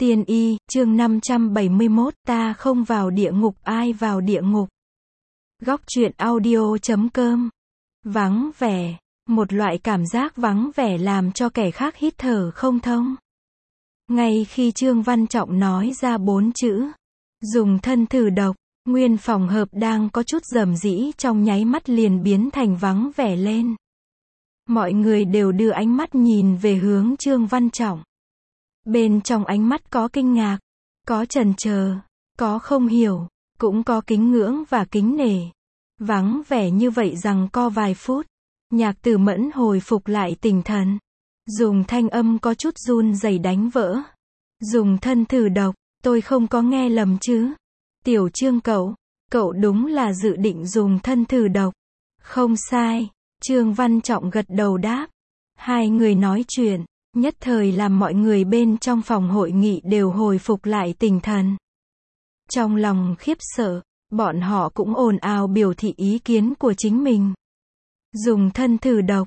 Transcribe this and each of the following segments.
Tiên y, chương 571, ta không vào địa ngục ai vào địa ngục. Góc truyện audio.com. Vắng vẻ, một loại cảm giác vắng vẻ làm cho kẻ khác hít thở không thông. Ngay khi Trương Văn Trọng nói ra 4 chữ, dùng thân thử độc, nguyên phòng hợp đang có chút rầm rĩ trong nháy mắt liền biến thành vắng vẻ lên. Mọi người đều đưa ánh mắt nhìn về hướng Trương Văn Trọng. Bên trong ánh mắt có kinh ngạc, có chần chờ, có không hiểu, cũng có kính ngưỡng và kính nể. Vắng vẻ như vậy rằng co vài phút, Nhạc Tử Mẫn hồi phục lại tinh thần, dùng thanh âm có chút run rẩy đánh vỡ. Dùng thân thử độc, tôi không có nghe lầm chứ? Tiểu Trương cậu đúng là dự định dùng thân thử độc. Không sai, Trương Văn Trọng gật đầu đáp. Hai người nói chuyện, nhất thời làm mọi người bên trong phòng hội nghị đều hồi phục lại tinh thần. Trong lòng khiếp sợ, bọn họ cũng ồn ào biểu thị ý kiến của chính mình. Dùng thân thử độc,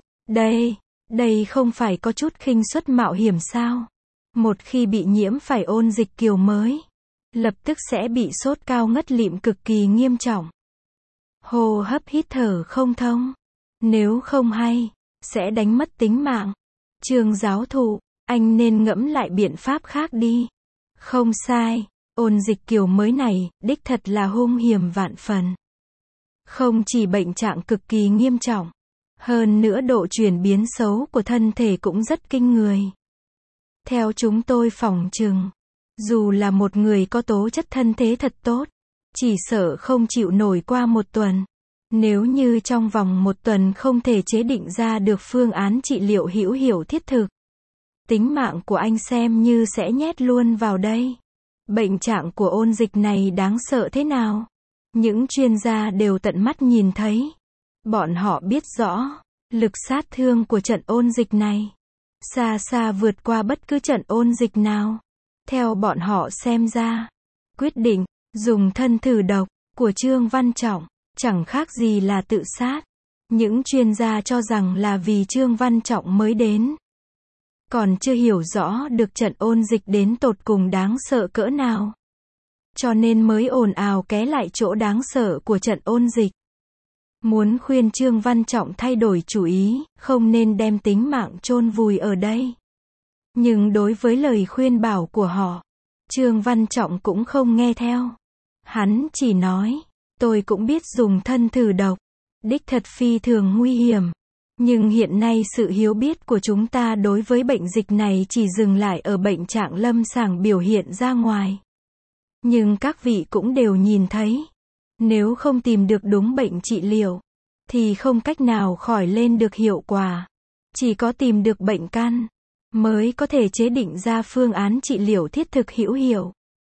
đây không phải có chút khinh suất mạo hiểm sao? Một khi bị nhiễm phải ôn dịch kiểu mới, lập tức sẽ bị sốt cao ngất lịm cực kỳ nghiêm trọng. Hô hấp hít thở không thông. Nếu không hay, sẽ đánh mất tính mạng. Trương giáo thụ, anh nên ngẫm lại biện pháp khác đi. Không sai, ôn dịch kiểu mới này, đích thật là hung hiểm vạn phần. Không chỉ bệnh trạng cực kỳ nghiêm trọng, hơn nữa độ chuyển biến xấu của thân thể cũng rất kinh người. Theo chúng tôi phỏng chừng, dù là một người có tố chất thân thế thật tốt, chỉ sợ không chịu nổi qua một tuần. Nếu như trong vòng một tuần không thể chế định ra được phương án trị liệu hữu hiệu thiết thực, tính mạng của anh xem như sẽ nhét luôn vào đây. Bệnh trạng của ôn dịch này đáng sợ thế nào? Những chuyên gia đều tận mắt nhìn thấy. Bọn họ biết rõ, lực sát thương của trận ôn dịch này xa xa vượt qua bất cứ trận ôn dịch nào. Theo bọn họ xem ra, quyết định dùng thân thử độc của Trương Văn Trọng chẳng khác gì là tự sát. Những chuyên gia cho rằng là vì Trương Văn Trọng mới đến, còn chưa hiểu rõ được trận ôn dịch đến tột cùng đáng sợ cỡ nào, cho nên mới ồn ào ké lại chỗ đáng sợ của trận ôn dịch. Muốn khuyên Trương Văn Trọng thay đổi chủ ý, không nên đem tính mạng chôn vùi ở đây. Nhưng đối với lời khuyên bảo của họ, Trương Văn Trọng cũng không nghe theo. Hắn chỉ nói, tôi cũng biết dùng thân thử độc, đích thật phi thường nguy hiểm. Nhưng hiện nay sự hiểu biết của chúng ta đối với bệnh dịch này chỉ dừng lại ở bệnh trạng lâm sàng biểu hiện ra ngoài. Nhưng các vị cũng đều nhìn thấy, nếu không tìm được đúng bệnh trị liệu, thì không cách nào khỏi lên được hiệu quả. Chỉ có tìm được bệnh căn, mới có thể chế định ra phương án trị liệu thiết thực hữu hiệu.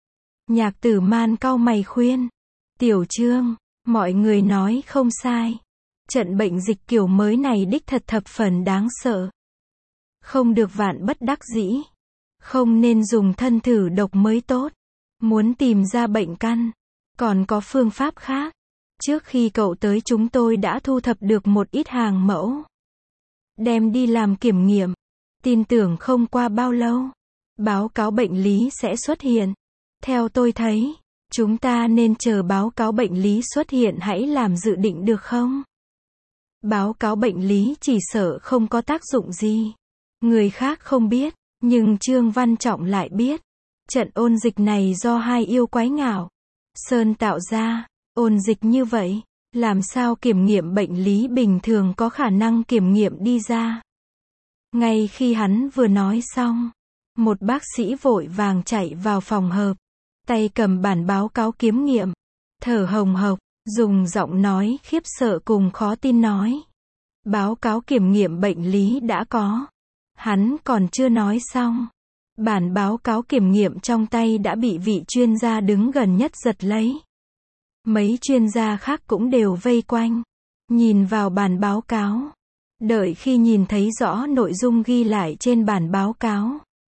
Nhạc Tử Man cau mày khuyên, Tiểu Trương, mọi người nói không sai. Trận bệnh dịch kiểu mới này đích thật thập phần đáng sợ. Không được vạn bất đắc dĩ. Không nên dùng thân thử độc mới tốt. Muốn tìm ra bệnh căn, còn có phương pháp khác. Trước khi cậu tới chúng tôi đã thu thập được một ít hàng mẫu, đem đi làm kiểm nghiệm. Tin tưởng không qua bao lâu, báo cáo bệnh lý sẽ xuất hiện. Theo tôi thấy, chúng ta nên chờ báo cáo bệnh lý xuất hiện hãy làm dự định được không? Báo cáo bệnh lý chỉ sợ không có tác dụng gì. Người khác không biết, nhưng Trương Văn Trọng lại biết. Trận ôn dịch này do hai yêu quái ngạo Sơn tạo ra. Ôn dịch như vậy, làm sao kiểm nghiệm bệnh lý bình thường có khả năng kiểm nghiệm đi ra. Ngay khi hắn vừa nói xong, một bác sĩ vội vàng chạy vào phòng họp, tay cầm bản báo cáo kiểm nghiệm, thở hồng hộc, dùng giọng nói khiếp sợ cùng khó tin nói. Báo cáo kiểm nghiệm bệnh lý đã có. Hắn còn chưa nói xong, bản báo cáo kiểm nghiệm trong tay đã bị vị chuyên gia đứng gần nhất giật lấy. Mấy chuyên gia khác cũng đều vây quanh, nhìn vào bản báo cáo. Đợi khi nhìn thấy rõ nội dung ghi lại trên bản báo cáo,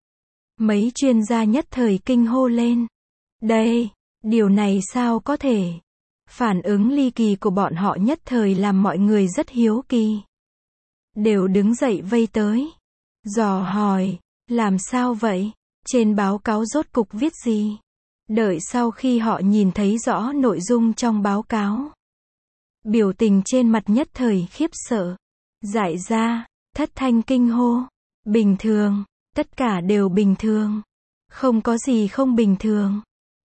mấy chuyên gia nhất thời kinh hô lên. Điều này sao có thể? Phản ứng ly kỳ của bọn họ nhất thời làm mọi người rất hiếu kỳ. Đều đứng dậy vây tới, dò hỏi, làm sao vậy? Trên báo cáo rốt cục viết gì? Đợi sau khi họ nhìn thấy rõ nội dung trong báo cáo, biểu tình trên mặt nhất thời khiếp sợ, dại ra, thất thanh kinh hô. Bình thường, tất cả đều bình thường. Không có gì không bình thường.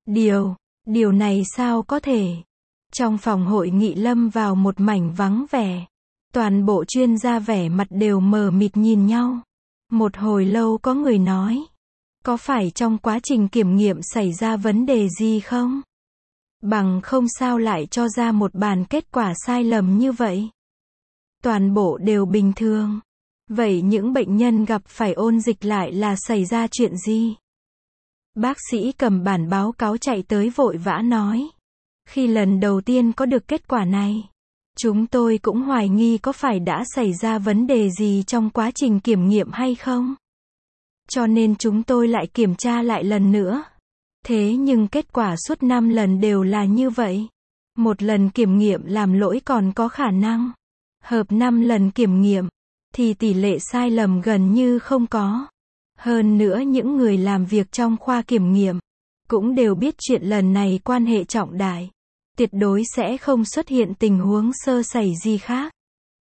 Điều này sao có thể? Trong phòng hội nghị lâm vào một mảnh vắng vẻ. Toàn bộ chuyên gia vẻ mặt đều mờ mịt nhìn nhau. Một hồi lâu có người nói, có phải trong quá trình kiểm nghiệm xảy ra vấn đề gì không? Bằng không sao lại cho ra một bản kết quả sai lầm như vậy? Toàn bộ đều bình thường. Vậy những bệnh nhân gặp phải ôn dịch lại là xảy ra chuyện gì? Bác sĩ cầm bản báo cáo chạy tới vội vã nói. Khi lần đầu tiên có được kết quả này, chúng tôi cũng hoài nghi có phải đã xảy ra vấn đề gì trong quá trình kiểm nghiệm hay không. Cho nên chúng tôi lại kiểm tra lại lần nữa. Thế nhưng kết quả suốt 5 lần đều là như vậy. Một lần kiểm nghiệm làm lỗi còn có khả năng. Hợp 5 lần kiểm nghiệm, thì tỷ lệ sai lầm gần như không có. Hơn nữa những người làm việc trong khoa kiểm nghiệm, cũng đều biết chuyện lần này quan hệ trọng đại. Tuyệt đối sẽ không xuất hiện tình huống sơ sẩy gì khác.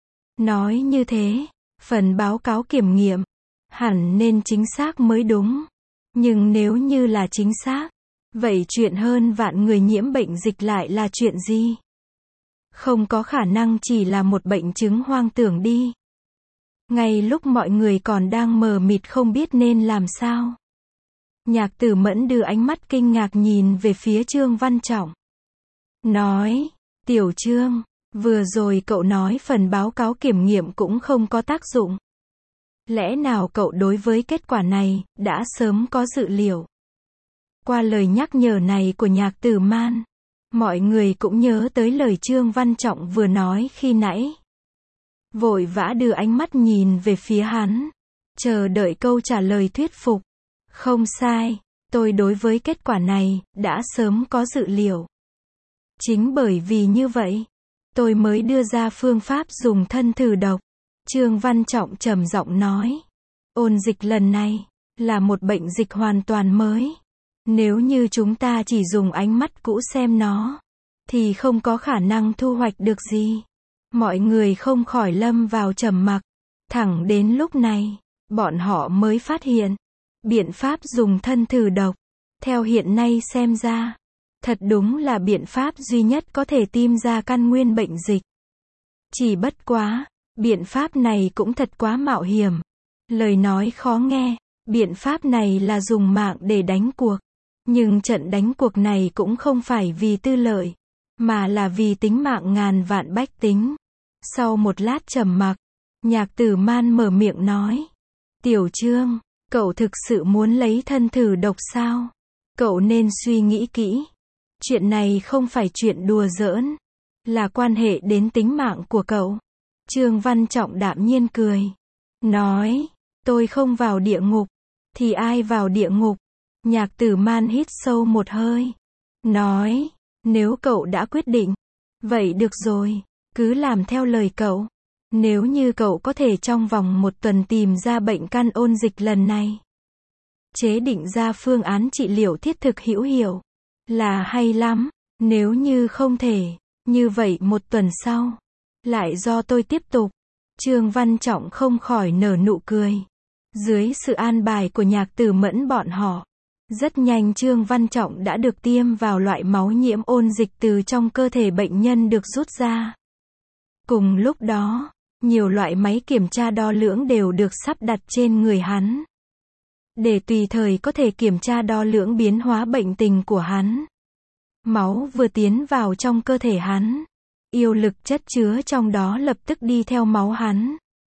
Nói như thế, phần báo cáo kiểm nghiệm, hẳn nên chính xác mới đúng. Nhưng nếu như là chính xác, vậy chuyện hơn vạn người nhiễm bệnh dịch lại là chuyện gì? Không có khả năng chỉ là một bệnh chứng hoang tưởng đi. Ngay lúc mọi người còn đang mờ mịt không biết nên làm sao, Nhạc Tử Mẫn đưa ánh mắt kinh ngạc nhìn về phía Trương Văn Trọng. Nói, Tiểu Trương, vừa rồi cậu nói phần báo cáo kiểm nghiệm cũng không có tác dụng. Lẽ nào cậu đối với kết quả này, đã sớm có dự liệu? Qua lời nhắc nhở này của Nhạc Tử Man, mọi người cũng nhớ tới lời Trương Văn Trọng vừa nói khi nãy. Vội vã đưa ánh mắt nhìn về phía hắn, chờ đợi câu trả lời thuyết phục. Không sai, tôi đối với kết quả này, đã sớm có dự liệu. Chính bởi vì như vậy, tôi mới đưa ra phương pháp dùng thân thử độc. Trương Văn Trọng trầm giọng nói, ôn dịch lần này, là một bệnh dịch hoàn toàn mới. Nếu như chúng ta chỉ dùng ánh mắt cũ xem nó, thì không có khả năng thu hoạch được gì. Mọi người không khỏi lâm vào trầm mặc. Thẳng đến lúc này, bọn họ mới phát hiện, biện pháp dùng thân thử độc, theo hiện nay xem ra, thật đúng là biện pháp duy nhất có thể tìm ra căn nguyên bệnh dịch. Chỉ bất quá, biện pháp này cũng thật quá mạo hiểm. Lời nói khó nghe, biện pháp này là dùng mạng để đánh cuộc. Nhưng trận đánh cuộc này cũng không phải vì tư lợi, mà là vì tính mạng ngàn vạn bách tính. Sau một lát trầm mặc, Nhạc Tử Man mở miệng nói, Tiểu Trương, cậu thực sự muốn lấy thân thử độc sao? Cậu nên suy nghĩ kỹ. Chuyện này không phải chuyện đùa giỡn, là quan hệ đến tính mạng của cậu. Trương Văn Trọng đạm nhiên cười, nói, tôi không vào địa ngục, thì ai vào địa ngục? Nhạc Tử Man hít sâu một hơi, nói, nếu cậu đã quyết định, vậy được rồi, cứ làm theo lời cậu. Nếu như cậu có thể trong vòng 1 tuần tìm ra bệnh căn ôn dịch lần này, chế định ra phương án trị liệu thiết thực hữu hiệu, là hay lắm. Nếu như không thể, như vậy 1 tuần sau, lại do tôi tiếp tục. Trương Văn Trọng không khỏi nở nụ cười. Dưới sự an bài của Nhạc Tử Mẫn bọn họ, rất nhanh Trương Văn Trọng đã được tiêm vào loại máu nhiễm ôn dịch từ trong cơ thể bệnh nhân được rút ra. Cùng lúc đó, nhiều loại máy kiểm tra đo lường đều được sắp đặt trên người hắn, để tùy thời có thể kiểm tra đo lường biến hóa bệnh tình của hắn. Máu vừa tiến vào trong cơ thể hắn, yêu lực chất chứa trong đó lập tức đi theo máu hắn,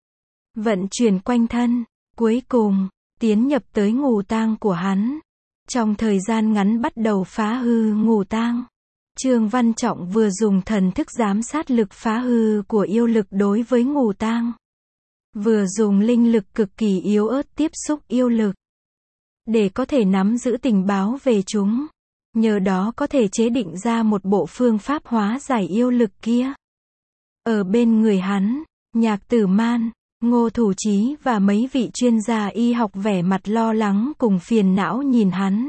vận chuyển quanh thân, cuối cùng, tiến nhập tới ngũ tạng của hắn. Trong thời gian ngắn bắt đầu phá hư ngũ tạng. Trương Văn Trọng vừa dùng thần thức giám sát lực phá hư của yêu lực đối với ngũ tạng, vừa dùng linh lực cực kỳ yếu ớt tiếp xúc yêu lực, để có thể nắm giữ tình báo về chúng. Nhờ đó có thể chế định ra một bộ phương pháp hóa giải yêu lực kia. Ở bên người hắn, Nhạc Tử Man, Ngô Thủ Chí và mấy vị chuyên gia y học vẻ mặt lo lắng cùng phiền não nhìn hắn.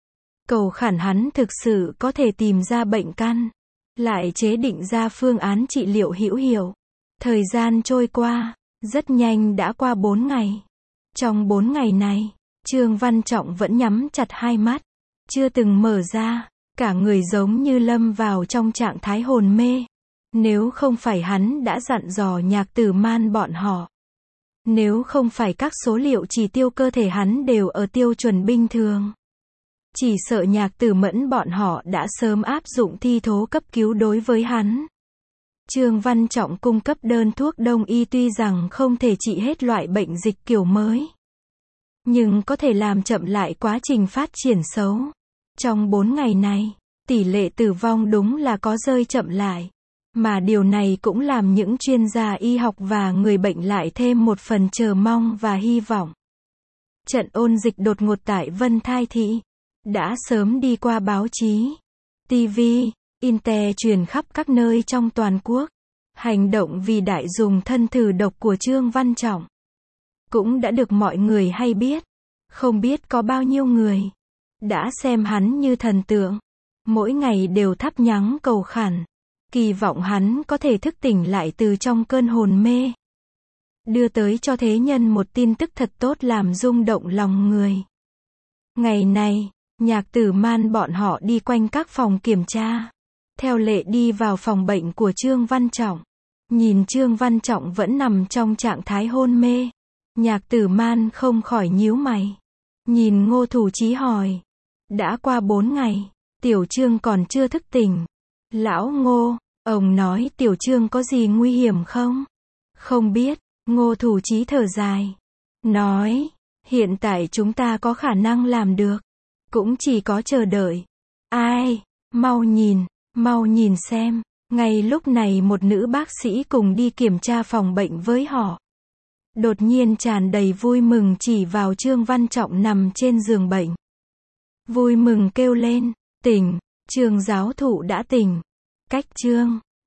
Cầu khẩn hắn thực sự có thể tìm ra bệnh căn, lại chế định ra phương án trị liệu hữu hiệu. Thời gian trôi qua, rất nhanh đã qua 4 ngày. Trong 4 ngày này, Trương Văn Trọng vẫn nhắm chặt hai mắt, chưa từng mở ra, cả người giống như lâm vào trong trạng thái hồn mê. Nếu không phải hắn đã dặn dò Nhạc Tử Man bọn họ, nếu không phải các số liệu chỉ tiêu cơ thể hắn đều ở tiêu chuẩn bình thường, chỉ sợ Nhạc Tử Mẫn bọn họ đã sớm áp dụng thi thố cấp cứu đối với hắn. Trương Văn Trọng cung cấp đơn thuốc đông y tuy rằng không thể trị hết loại bệnh dịch kiểu mới, nhưng có thể làm chậm lại quá trình phát triển xấu. Trong 4 ngày này, tỷ lệ tử vong đúng là có rơi chậm lại, mà điều này cũng làm những chuyên gia y học và người bệnh lại thêm một phần chờ mong và hy vọng. Trận ôn dịch đột ngột tại Vân Thai Thị đã sớm đi qua báo chí, TV, Inter truyền khắp các nơi trong toàn quốc. Hành động vì đại dùng thân thử độc của Trương Văn Trọng cũng đã được mọi người hay biết. Không biết có bao nhiêu người đã xem hắn như thần tượng, mỗi ngày đều thắp nhang cầu khẩn, kỳ vọng hắn có thể thức tỉnh lại từ trong cơn hồn mê, đưa tới cho thế nhân một tin tức thật tốt làm rung động lòng người. Ngày này, Nhạc Tử Man bọn họ đi quanh các phòng kiểm tra, theo lệ đi vào phòng bệnh của Trương Văn Trọng. Nhìn Trương Văn Trọng vẫn nằm trong trạng thái hôn mê, Nhạc Tử Man không khỏi nhíu mày. Nhìn Ngô Thủ Chí hỏi, đã qua 4 ngày, Tiểu Trương còn chưa thức tỉnh. Lão Ngô, ông nói Tiểu Trương có gì nguy hiểm không? Không biết. Ngô Thủ Chí thở dài, nói, hiện tại chúng ta có khả năng làm được, cũng chỉ có chờ đợi. Ai, mau nhìn xem. Ngay lúc này một nữ bác sĩ cùng đi kiểm tra phòng bệnh với họ, đột nhiên tràn đầy vui mừng chỉ vào Trương Văn Trọng nằm trên giường bệnh. Vui mừng kêu lên, tỉnh, Trương giáo thụ đã tỉnh. Cách Trương